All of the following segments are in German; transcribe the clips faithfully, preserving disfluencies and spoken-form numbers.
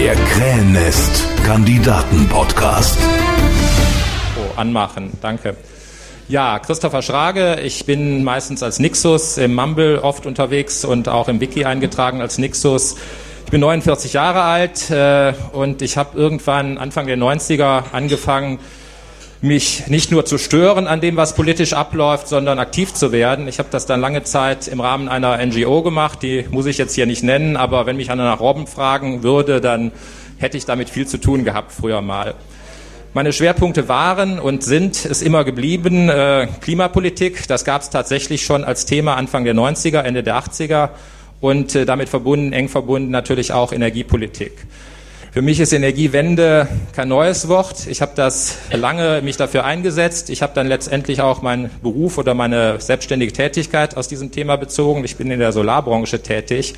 Der Krähennest-Kandidaten-Podcast. Oh, anmachen, danke. Ja, Christopher Schrage, ich bin meistens als Nixus im Mumble oft unterwegs und auch im Wiki eingetragen als Nixus. Ich bin neunundvierzig Jahre alt äh, und ich habe irgendwann Anfang der neunziger angefangen, mich nicht nur zu stören an dem, was politisch abläuft, sondern aktiv zu werden. Ich habe das dann lange Zeit im Rahmen einer N G O gemacht, die muss ich jetzt hier nicht nennen, aber wenn mich einer nach Robben fragen würde, dann hätte ich damit viel zu tun gehabt früher mal. Meine Schwerpunkte waren und sind es immer geblieben, äh, Klimapolitik, das gab es tatsächlich schon als Thema Anfang der neunziger, Ende der achtziger und äh, damit verbunden, eng verbunden natürlich auch Energiepolitik. Für mich ist Energiewende kein neues Wort. Ich habe das lange mich dafür eingesetzt. Ich habe dann letztendlich auch meinen Beruf oder meine selbstständige Tätigkeit aus diesem Thema bezogen. Ich bin in der Solarbranche tätig.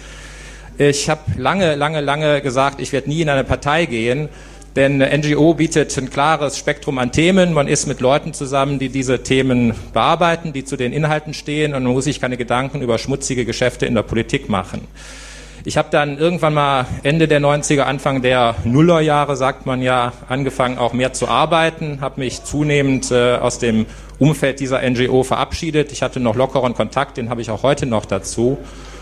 Ich habe lange, lange, lange gesagt, ich werde nie in eine Partei gehen, denn N G O bietet ein klares Spektrum an Themen. Man ist mit Leuten zusammen, die diese Themen bearbeiten, die zu den Inhalten stehen und man muss sich keine Gedanken über schmutzige Geschäfte in der Politik machen. Ich habe dann irgendwann mal Ende der neunziger, Anfang der Nullerjahre, sagt man ja, angefangen auch mehr zu arbeiten, habe mich zunehmend äh, aus dem Umfeld dieser N G O verabschiedet. Ich hatte noch lockeren Kontakt, den habe ich auch heute noch dazu.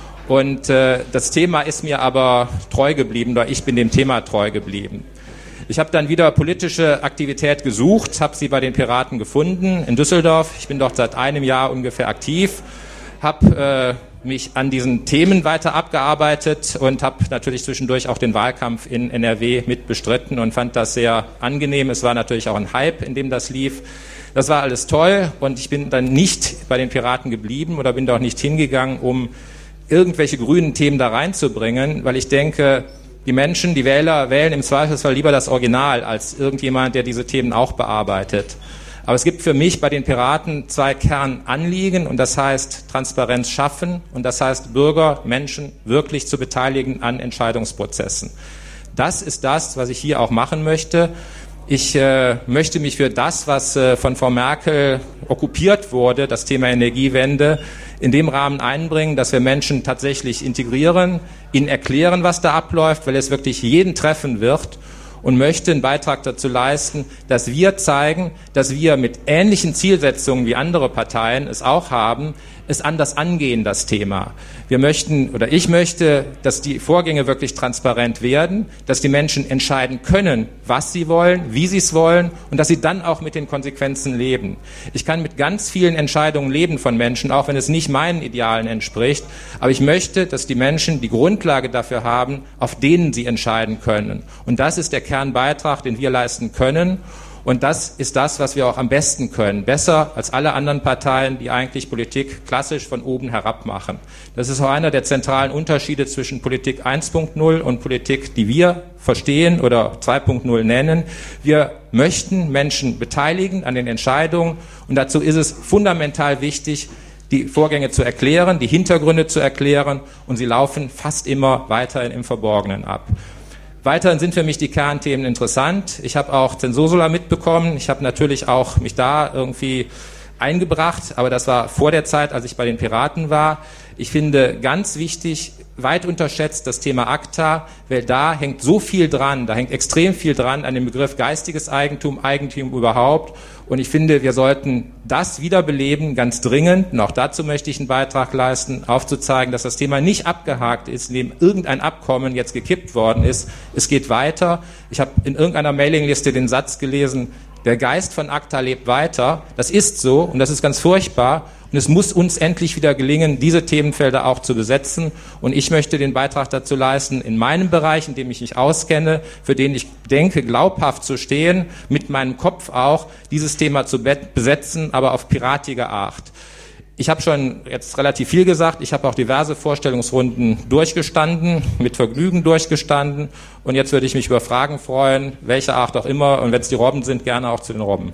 Und äh, das Thema ist mir aber treu geblieben, oder ich bin dem Thema treu geblieben. Ich habe dann wieder politische Aktivität gesucht, habe sie bei den Piraten gefunden in Düsseldorf. Ich bin dort seit einem Jahr ungefähr aktiv, habe äh, mich an diesen Themen weiter abgearbeitet und habe natürlich zwischendurch auch den Wahlkampf in N R W mit bestritten und fand das sehr angenehm. Es war natürlich auch ein Hype, in dem das lief. Das war alles toll und ich bin dann nicht bei den Piraten geblieben oder bin da auch nicht hingegangen, um irgendwelche grünen Themen da reinzubringen, weil ich denke, die Menschen, die Wähler wählen im Zweifelsfall lieber das Original als irgendjemand, der diese Themen auch bearbeitet. Aber es gibt für mich bei den Piraten zwei Kernanliegen und das heißt Transparenz schaffen und das heißt Bürger, Menschen wirklich zu beteiligen an Entscheidungsprozessen. Das ist das, was ich hier auch machen möchte. Ich äh, möchte mich für das, was äh, von Frau Merkel okkupiert wurde, das Thema Energiewende, in dem Rahmen einbringen, dass wir Menschen tatsächlich integrieren, ihnen erklären, was da abläuft, weil es wirklich jeden treffen wird. Und möchte einen Beitrag dazu leisten, dass wir zeigen, dass wir mit ähnlichen Zielsetzungen wie andere Parteien es auch haben, es anders angehen, das Thema. Wir möchten, oder ich möchte, dass die Vorgänge wirklich transparent werden, dass die Menschen entscheiden können, was sie wollen, wie sie es wollen und dass sie dann auch mit den Konsequenzen leben. Ich kann mit ganz vielen Entscheidungen leben von Menschen, auch wenn es nicht meinen Idealen entspricht, aber ich möchte, dass die Menschen die Grundlage dafür haben, auf denen sie entscheiden können. Und das ist der Kernbeitrag, den wir leisten können. Und das ist das, was wir auch am besten können. Besser als alle anderen Parteien, die eigentlich Politik klassisch von oben herab machen. Das ist auch einer der zentralen Unterschiede zwischen Politik eins Punkt null und Politik, die wir verstehen oder zwei Punkt null nennen. Wir möchten Menschen beteiligen an den Entscheidungen. Und dazu ist es fundamental wichtig, die Vorgänge zu erklären, die Hintergründe zu erklären. Und sie laufen fast immer weiterhin im Verborgenen ab. Weiterhin sind für mich die Kernthemen interessant. Ich habe auch Zensursula mitbekommen. Ich habe natürlich auch mich da irgendwie eingebracht, aber das war vor der Zeit, als ich bei den Piraten war. Ich finde ganz wichtig, weit unterschätzt das Thema ACTA, weil da hängt so viel dran, da hängt extrem viel dran an dem Begriff geistiges Eigentum, Eigentum überhaupt. Und ich finde, wir sollten das wiederbeleben, ganz dringend. Und auch dazu möchte ich einen Beitrag leisten, aufzuzeigen, dass das Thema nicht abgehakt ist, indem irgendein Abkommen jetzt gekippt worden ist. Es geht weiter. Ich habe in irgendeiner Mailingliste den Satz gelesen, der Geist von ACTA lebt weiter. Das ist so und das ist ganz furchtbar. Und es muss uns endlich wieder gelingen, diese Themenfelder auch zu besetzen. Und ich möchte den Beitrag dazu leisten, in meinem Bereich, in dem ich mich auskenne, für den ich denke, glaubhaft zu stehen, mit meinem Kopf auch, dieses Thema zu besetzen, aber auf piratige Art. Ich habe schon jetzt relativ viel gesagt. Ich habe auch diverse Vorstellungsrunden durchgestanden, mit Vergnügen durchgestanden. Und jetzt würde ich mich über Fragen freuen, welche Art auch immer. Und wenn es die Robben sind, gerne auch zu den Robben.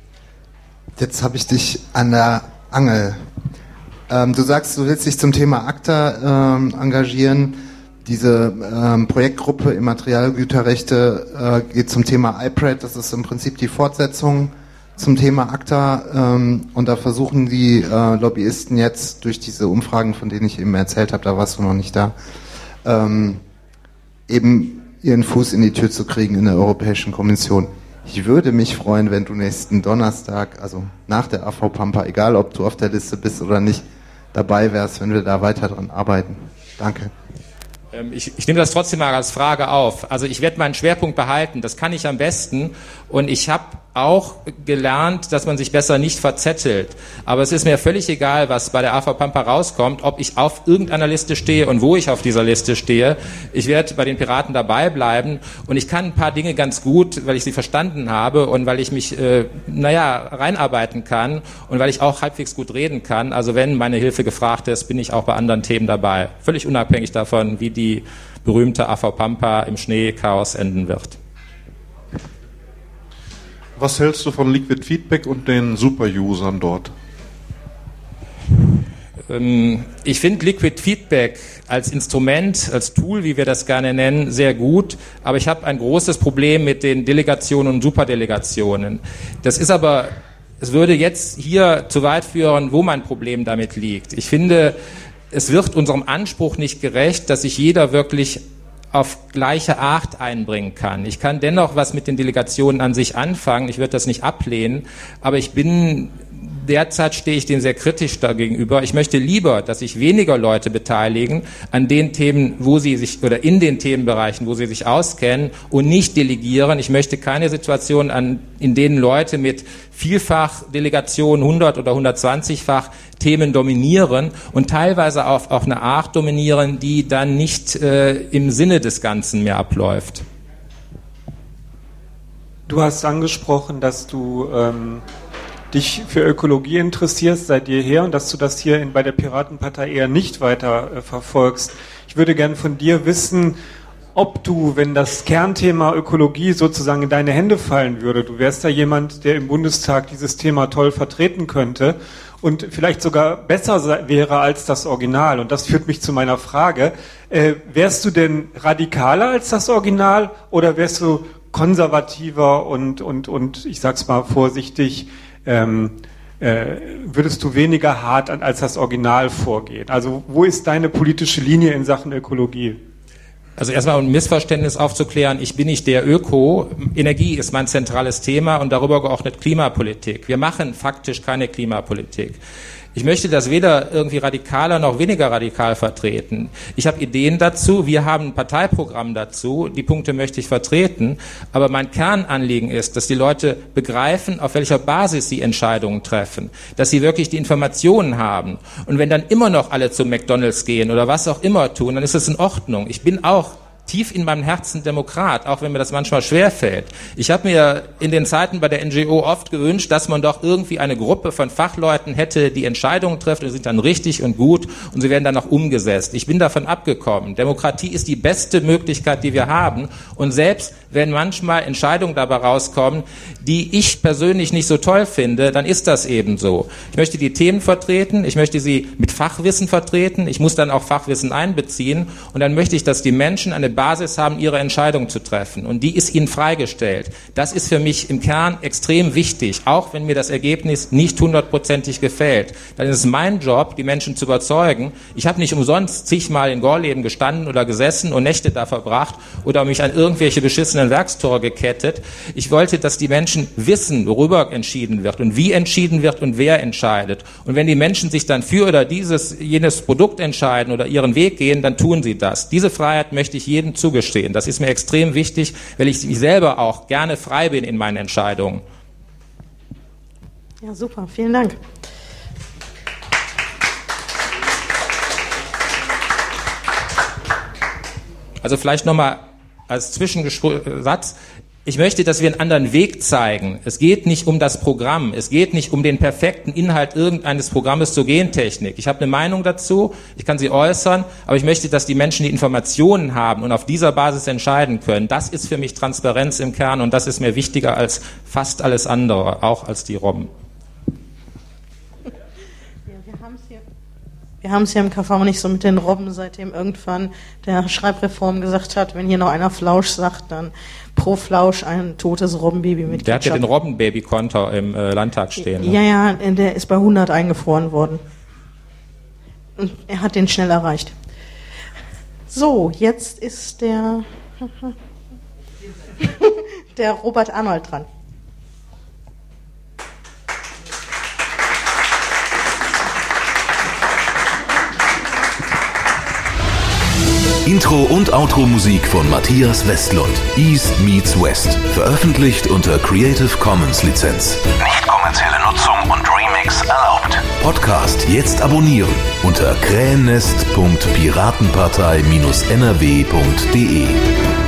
Jetzt habe ich dich an der Angel. Ähm, du sagst, du willst dich zum Thema ACTA ähm, engagieren. Diese ähm, Projektgruppe Immaterialgüterrechte äh, geht zum Thema I P R A D. Das ist im Prinzip die Fortsetzung zum Thema ACTA. Ähm, und da versuchen die äh, Lobbyisten jetzt durch diese Umfragen, von denen ich eben erzählt habe, da warst du noch nicht da, ähm, eben ihren Fuß in die Tür zu kriegen in der Europäischen Kommission. Ich würde mich freuen, wenn du nächsten Donnerstag, also nach der A V Pampa, egal ob du auf der Liste bist oder nicht, dabei wärst, wenn wir da weiter dran arbeiten. Danke. Ich, ich nehme das trotzdem mal als Frage auf. Also ich werde meinen Schwerpunkt behalten, das kann ich am besten. Und ich habe auch gelernt, dass man sich besser nicht verzettelt. Aber es ist mir völlig egal, was bei der A V Pampa rauskommt, ob ich auf irgendeiner Liste stehe und wo ich auf dieser Liste stehe. Ich werde bei den Piraten dabei bleiben und ich kann ein paar Dinge ganz gut, weil ich sie verstanden habe und weil ich mich, äh, naja, reinarbeiten kann und weil ich auch halbwegs gut reden kann. Also wenn meine Hilfe gefragt ist, bin ich auch bei anderen Themen dabei. Völlig unabhängig davon, wie die berühmte A V Pampa im Schneechaos enden wird. Was hältst du von Liquid Feedback und den Super-Usern dort? Ich finde Liquid Feedback als Instrument, als Tool, wie wir das gerne nennen, sehr gut, aber ich habe ein großes Problem mit den Delegationen und Superdelegationen. Das ist aber, es würde jetzt hier zu weit führen, wo mein Problem damit liegt. Ich finde, es wird unserem Anspruch nicht gerecht, dass sich jeder wirklich auf gleiche Art einbringen kann. Ich kann dennoch was mit den Delegationen an sich anfangen, ich würde das nicht ablehnen, aber ich bin, derzeit stehe ich dem sehr kritisch dagegenüber. Ich möchte lieber, dass sich weniger Leute beteiligen an den Themen, wo sie sich, oder in den Themenbereichen, wo sie sich auskennen und nicht delegieren. Ich möchte keine Situation, an, in denen Leute mit vielfach Delegationen, hundert- oder hundertzwanzigfach Themen dominieren und teilweise auf, auf eine Art dominieren, die dann nicht äh, im Sinne des Ganzen mehr abläuft. Du hast angesprochen, dass du ähm, dich für Ökologie interessierst seit jeher und dass du das hier in, bei der Piratenpartei eher nicht weiter äh, verfolgst. Ich würde gern von dir wissen, ob du, wenn das Kernthema Ökologie sozusagen in deine Hände fallen würde, du wärst da jemand, der im Bundestag dieses Thema toll vertreten könnte und vielleicht sogar besser wäre als das Original. Und das führt mich zu meiner Frage, äh, wärst du denn radikaler als das Original oder wärst du konservativer und, und, und ich sag's mal vorsichtig, ähm, äh, würdest du weniger hart an, als das Original vorgehen? Also wo ist deine politische Linie in Sachen Ökologie? Also erstmal um ein Missverständnis aufzuklären, ich bin nicht der Öko. Energie ist mein zentrales Thema und darüber geordnet Klimapolitik. Wir machen faktisch keine Klimapolitik. Ich möchte das weder irgendwie radikaler noch weniger radikal vertreten. Ich habe Ideen dazu, wir haben ein Parteiprogramm dazu, die Punkte möchte ich vertreten, aber mein Kernanliegen ist, dass die Leute begreifen, auf welcher Basis sie Entscheidungen treffen, dass sie wirklich die Informationen haben. Und wenn dann immer noch alle zu McDonald's gehen oder was auch immer tun, dann ist es in Ordnung. Ich bin auch tief in meinem Herzen Demokrat, auch wenn mir das manchmal schwerfällt. Ich habe mir in den Zeiten bei der N G O oft gewünscht, dass man doch irgendwie eine Gruppe von Fachleuten hätte, die Entscheidungen trifft und sind dann richtig und gut und sie werden dann auch umgesetzt. Ich bin davon abgekommen. Demokratie ist die beste Möglichkeit, die wir haben und selbst wenn manchmal Entscheidungen dabei rauskommen, die ich persönlich nicht so toll finde, dann ist das eben so. Ich möchte die Themen vertreten, ich möchte sie mit Fachwissen vertreten, ich muss dann auch Fachwissen einbeziehen und dann möchte ich, dass die Menschen eine Basis haben, ihre Entscheidung zu treffen. Und die ist ihnen freigestellt. Das ist für mich im Kern extrem wichtig, auch wenn mir das Ergebnis nicht hundertprozentig gefällt. Dann ist es mein Job, die Menschen zu überzeugen. Ich habe nicht umsonst zigmal in Gorleben gestanden oder gesessen und Nächte da verbracht oder mich an irgendwelche beschissenen Werkstore gekettet. Ich wollte, dass die Menschen wissen, worüber entschieden wird und wie entschieden wird und wer entscheidet. Und wenn die Menschen sich dann für oder dieses, jenes Produkt entscheiden oder ihren Weg gehen, dann tun sie das. Diese Freiheit möchte ich jedem zugestehen. Das ist mir extrem wichtig, weil ich mich selber auch gerne frei bin in meinen Entscheidungen. Ja, super. Vielen Dank. Also vielleicht nochmal als Zwischensatz. Ich möchte, dass wir einen anderen Weg zeigen. Es geht nicht um das Programm. Es geht nicht um den perfekten Inhalt irgendeines Programmes zur Gentechnik. Ich habe eine Meinung dazu, ich kann sie äußern, aber ich möchte, dass die Menschen die Informationen haben und auf dieser Basis entscheiden können. Das ist für mich Transparenz im Kern und das ist mir wichtiger als fast alles andere, auch als die Robben. Wir haben es hier im K V nicht so mit den Robben, seitdem irgendwann der Schreibreform gesagt hat, wenn hier noch einer Flausch sagt, dann pro Flausch ein totes Robbenbaby mit Ketchup. Der hat ja den Robbenbaby-Konto im äh, Landtag stehen. Ne? Ja, ja, der ist bei hundert eingefroren worden. Und er hat den schnell erreicht. So, jetzt ist der der Robert Arnold dran. Intro und Outro-Musik von Matthias Westlund. East meets West. Veröffentlicht unter Creative Commons Lizenz. Nicht kommerzielle Nutzung und Remix erlaubt. Podcast jetzt abonnieren unter krähennest punkt piratenpartei Bindestrich n r w punkt d e.